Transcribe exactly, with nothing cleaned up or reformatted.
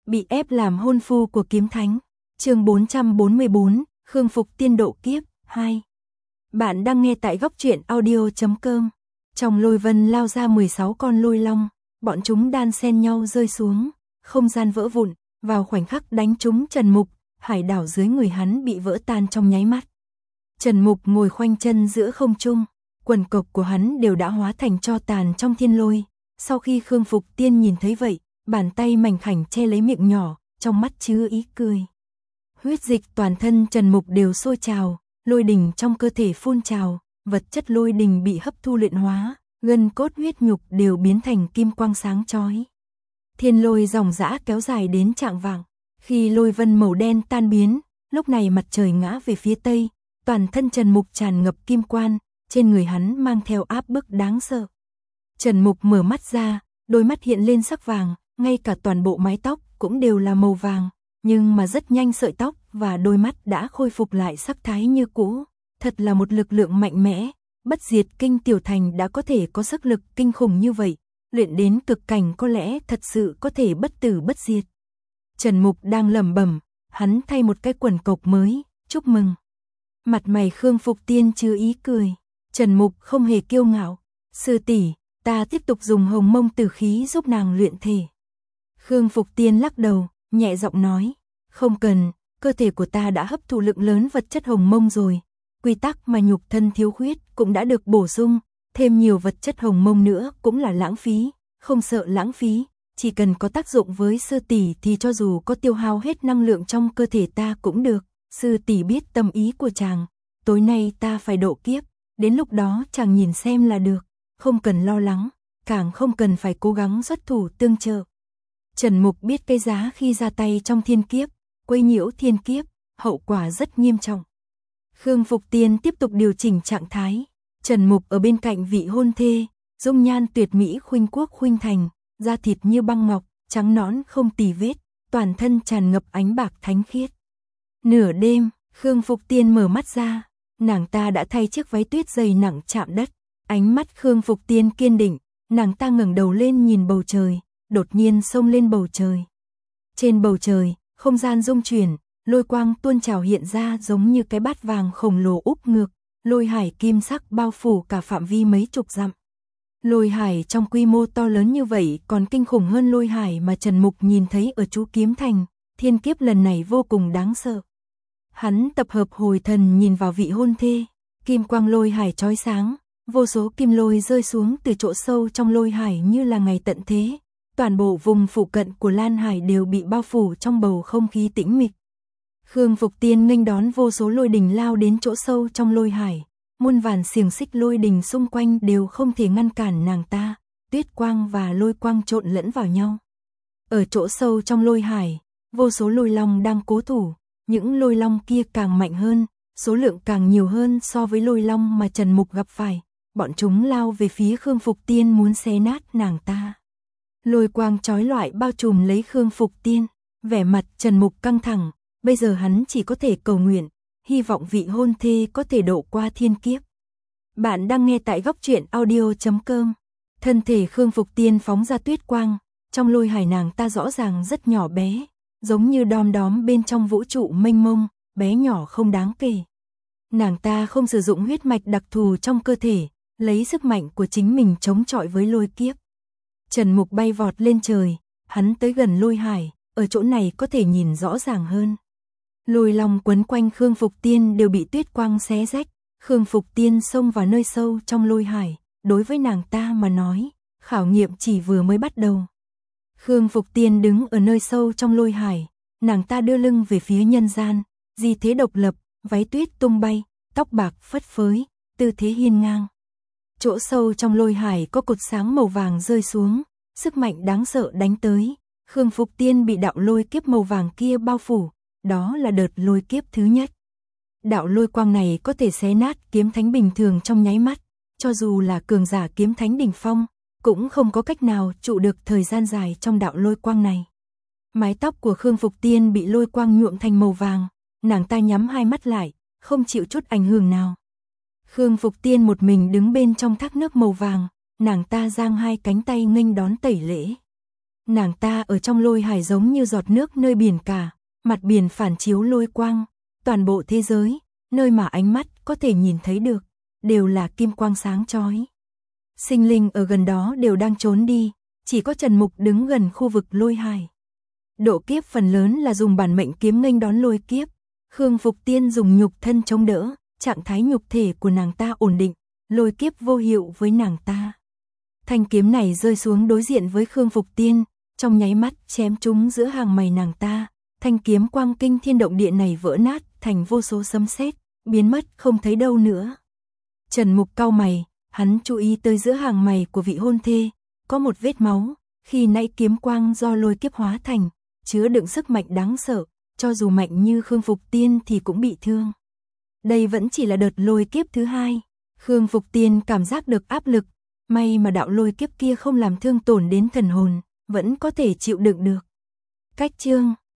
Bị ép làm hôn phu của kiếm thánh. Chương bốn trăm bốn mươi bốn, Khương Phục Tiên độ kiếp hai. Bạn đang nghe tại góc truyện audio chấm com. Trong lôi vân lao ra mười sáu con lôi long, bọn chúng đan xen nhau rơi xuống, không gian vỡ vụn, vào khoảnh khắc đánh trúng Trần Mục, hải đảo dưới người hắn bị vỡ tan trong nháy mắt. Trần Mục ngồi khoanh chân giữa không trung, quần cộc của hắn đều đã hóa thành tro tàn trong thiên lôi. Sau khi Khương Phục Tiên nhìn thấy vậy, bàn tay mảnh khảnh che lấy miệng nhỏ, trong mắt chứa ý cười. Huyết dịch toàn thân Trần Mục đều sôi trào, lôi đình trong cơ thể phun trào, vật chất lôi đình bị hấp thu luyện hóa, gân cốt huyết nhục đều biến thành kim quang sáng chói. Thiên lôi dòng dã kéo dài đến trạng vạng, khi lôi vân màu đen tan biến, lúc này mặt trời ngã về phía tây, toàn thân Trần Mục tràn ngập kim quan, trên người hắn mang theo áp bức đáng sợ. Trần Mục mở mắt ra, đôi mắt hiện lên sắc vàng, ngay cả toàn bộ mái tóc cũng đều là màu vàng, nhưng mà rất nhanh sợi tóc và đôi mắt đã khôi phục lại sắc thái như cũ, thật là một lực lượng mạnh mẽ, bất diệt kinh tiểu thành đã có thể có sức lực kinh khủng như vậy, luyện đến cực cảnh có lẽ thật sự có thể bất tử bất diệt. Trần Mục đang lẩm bẩm, hắn thay một cái quần cộc mới, chúc mừng. Mặt mày Khương Phục Tiên chứa ý cười, Trần Mục không hề kiêu ngạo, sư tỷ, ta tiếp tục dùng hồng mông tử khí giúp nàng luyện thể. Khương Phục Tiên lắc đầu, nhẹ giọng nói, không cần, cơ thể của ta đã hấp thụ lượng lớn vật chất hồng mông rồi, quy tắc mà nhục thân thiếu khuyết cũng đã được bổ sung, thêm nhiều vật chất hồng mông nữa cũng là lãng phí, không sợ lãng phí, chỉ cần có tác dụng với sư tỷ thì cho dù có tiêu hao hết năng lượng trong cơ thể ta cũng được, sư tỷ biết tâm ý của chàng, tối nay ta phải độ kiếp, đến lúc đó chàng nhìn xem là được, không cần lo lắng, càng không cần phải cố gắng xuất thủ tương trợ. Trần Mục biết cái giá khi ra tay trong thiên kiếp, quấy nhiễu thiên kiếp, hậu quả rất nghiêm trọng. Khương Phục Tiên tiếp tục điều chỉnh trạng thái, Trần Mục ở bên cạnh vị hôn thê, dung nhan tuyệt mỹ khuynh quốc khuynh thành, da thịt như băng ngọc, trắng nõn không tì vết, toàn thân tràn ngập ánh bạc thánh khiết. Nửa đêm, Khương Phục Tiên mở mắt ra, nàng ta đã thay chiếc váy tuyết dày nặng chạm đất, ánh mắt Khương Phục Tiên kiên định, nàng ta ngẩng đầu lên nhìn bầu trời, đột nhiên xông lên bầu trời. Trên bầu trời, không gian rung chuyển, lôi quang tuôn trào hiện ra giống như cái bát vàng khổng lồ úp ngược, lôi hải kim sắc bao phủ cả phạm vi mấy chục dặm. Lôi hải trong quy mô to lớn như vậy còn kinh khủng hơn lôi hải mà Trần Mục nhìn thấy ở Chú Kiếm Thành, thiên kiếp lần này vô cùng đáng sợ. Hắn tập hợp hồi thần nhìn vào vị hôn thê, kim quang lôi hải chói sáng, vô số kim lôi rơi xuống từ chỗ sâu trong lôi hải như là ngày tận thế. Toàn bộ vùng phụ cận của Lan Hải đều bị bao phủ trong bầu không khí tĩnh mịch. Khương Phục Tiên nghênh đón vô số lôi đình lao đến chỗ sâu trong lôi hải, muôn vàn xiềng xích lôi đình xung quanh đều không thể ngăn cản nàng ta, tuyết quang và lôi quang trộn lẫn vào nhau. Ở chỗ sâu trong lôi hải, vô số lôi long đang cố thủ, những lôi long kia càng mạnh hơn, số lượng càng nhiều hơn so với lôi long mà Trần Mục gặp phải, bọn chúng lao về phía Khương Phục Tiên muốn xé nát nàng ta. Lôi quang chói lọi bao trùm lấy Khương Phục Tiên, vẻ mặt Trần Mục căng thẳng, bây giờ hắn chỉ có thể cầu nguyện, hy vọng vị hôn thê có thể độ qua thiên kiếp. Bạn đang nghe tại góc truyện audio chấm com. Thân thể Khương Phục Tiên phóng ra tuyết quang, trong lôi hải nàng ta rõ ràng rất nhỏ bé, giống như đom đóm bên trong vũ trụ mênh mông, bé nhỏ không đáng kể. Nàng ta không sử dụng huyết mạch đặc thù trong cơ thể, lấy sức mạnh của chính mình chống chọi với lôi kiếp. Trần Mục bay vọt lên trời, hắn tới gần lôi hải, ở chỗ này có thể nhìn rõ ràng hơn. Lôi long quấn quanh Khương Phục Tiên đều bị tuyết quang xé rách, Khương Phục Tiên xông vào nơi sâu trong lôi hải, đối với nàng ta mà nói, khảo nghiệm chỉ vừa mới bắt đầu. Khương Phục Tiên đứng ở nơi sâu trong lôi hải, nàng ta đưa lưng về phía nhân gian, di thế độc lập, váy tuyết tung bay, tóc bạc phất phới, tư thế hiên ngang. Chỗ sâu trong lôi hải có cột sáng màu vàng rơi xuống, sức mạnh đáng sợ đánh tới, Khương Phục Tiên bị đạo lôi kiếp màu vàng kia bao phủ, đó là đợt lôi kiếp thứ nhất. Đạo lôi quang này có thể xé nát kiếm thánh bình thường trong nháy mắt, cho dù là cường giả kiếm thánh đỉnh phong, cũng không có cách nào trụ được thời gian dài trong đạo lôi quang này. Mái tóc của Khương Phục Tiên bị lôi quang nhuộm thành màu vàng, nàng ta nhắm hai mắt lại, không chịu chút ảnh hưởng nào. Khương Phục Tiên một mình đứng bên trong thác nước màu vàng, nàng ta giang hai cánh tay nghênh đón tẩy lễ. Nàng ta ở trong lôi hải giống như giọt nước nơi biển cả, mặt biển phản chiếu lôi quang, toàn bộ thế giới, nơi mà ánh mắt có thể nhìn thấy được, đều là kim quang sáng chói. Sinh linh ở gần đó đều đang trốn đi, chỉ có Trần Mục đứng gần khu vực lôi hải. Độ kiếp phần lớn là dùng bản mệnh kiếm nghênh đón lôi kiếp, Khương Phục Tiên dùng nhục thân chống đỡ, trạng thái nhục thể của nàng ta ổn định, lôi kiếp vô hiệu với nàng ta. Thanh kiếm này rơi xuống đối diện với Khương Phục Tiên, trong nháy mắt chém trúng giữa hàng mày nàng ta, thanh kiếm quang kinh thiên động địa này vỡ nát thành vô số sấm sét, biến mất không thấy đâu nữa. Trần Mục cau mày, hắn chú ý tới giữa hàng mày của vị hôn thê, có một vết máu, khi nãy kiếm quang do lôi kiếp hóa thành, chứa đựng sức mạnh đáng sợ, cho dù mạnh như Khương Phục Tiên thì cũng bị thương. Đây vẫn chỉ là đợt lôi kiếp thứ hai, Khương Phục Tiên cảm giác được áp lực, may mà đạo lôi kiếp kia không làm thương tổn đến thần hồn, vẫn có thể chịu đựng được. Cách chương